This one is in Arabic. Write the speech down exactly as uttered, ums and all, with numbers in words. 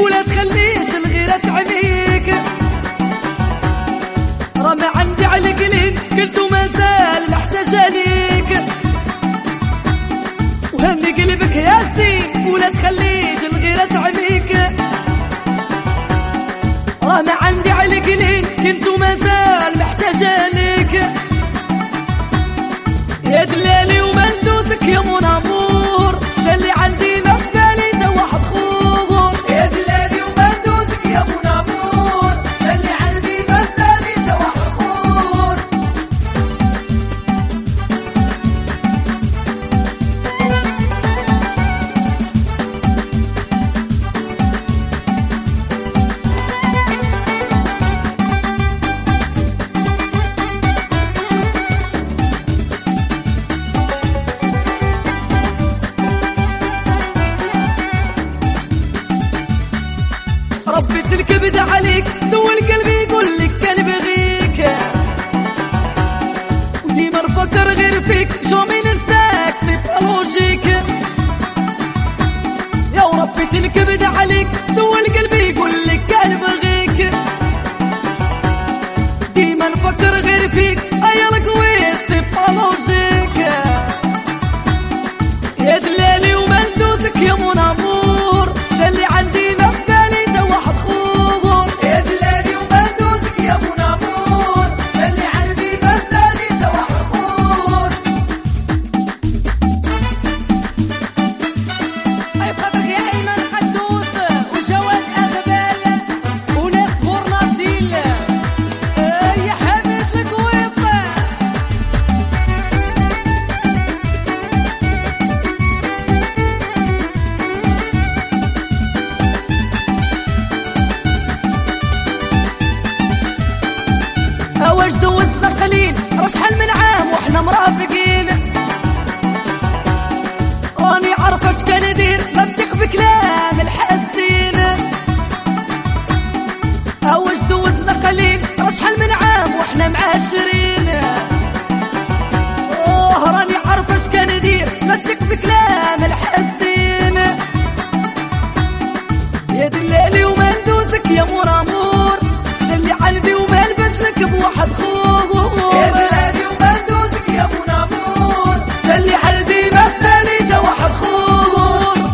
ولا تخليش الغيرة تعميك. راه ما عندي عليك لين قلتو مازال محتاجة ليك، وهني قلبك يا زين ولا تخليش الغيرة تعميك. راه ما عندي عليك لين كنتو مازال محتاجة ليك. يا دلالي وما ندوزك يا مون امور، سالي عندي ما في بالي تا واحد خور. يا دلالي وما ندوزك يا مون امور، سالي عندي ما في بالي تا واحد خور. ربيت الكبد عليك سول قلبي يقول لك كان بغيك، وديما نفكر غير فيك جومي ننساك سي با لوجيك. يا ربيت الكبد عليك سول قلبي يقول لك كان بغيك، ديما نفكر غير فيك ايا القوي سي با لوجيك. يا دلالي وما ندوزك يا مون امور، سالي عندي ما في بالي تا واحد خور. يا دلالي وما ندوزك يا مون امور، سالي عندي ما في بالي تا واحد خور. اي خاطرك يا ايمن قدوس وجواد اغبال وناس غورناطيل يا حميد الكويط. اواش دوزنا قليل راه شحال من عام وحنا مرافقين، راني عارفه اش كندير لا نثق بكلام الحاسدين. اواش دوزنا قليل راه شحال من عام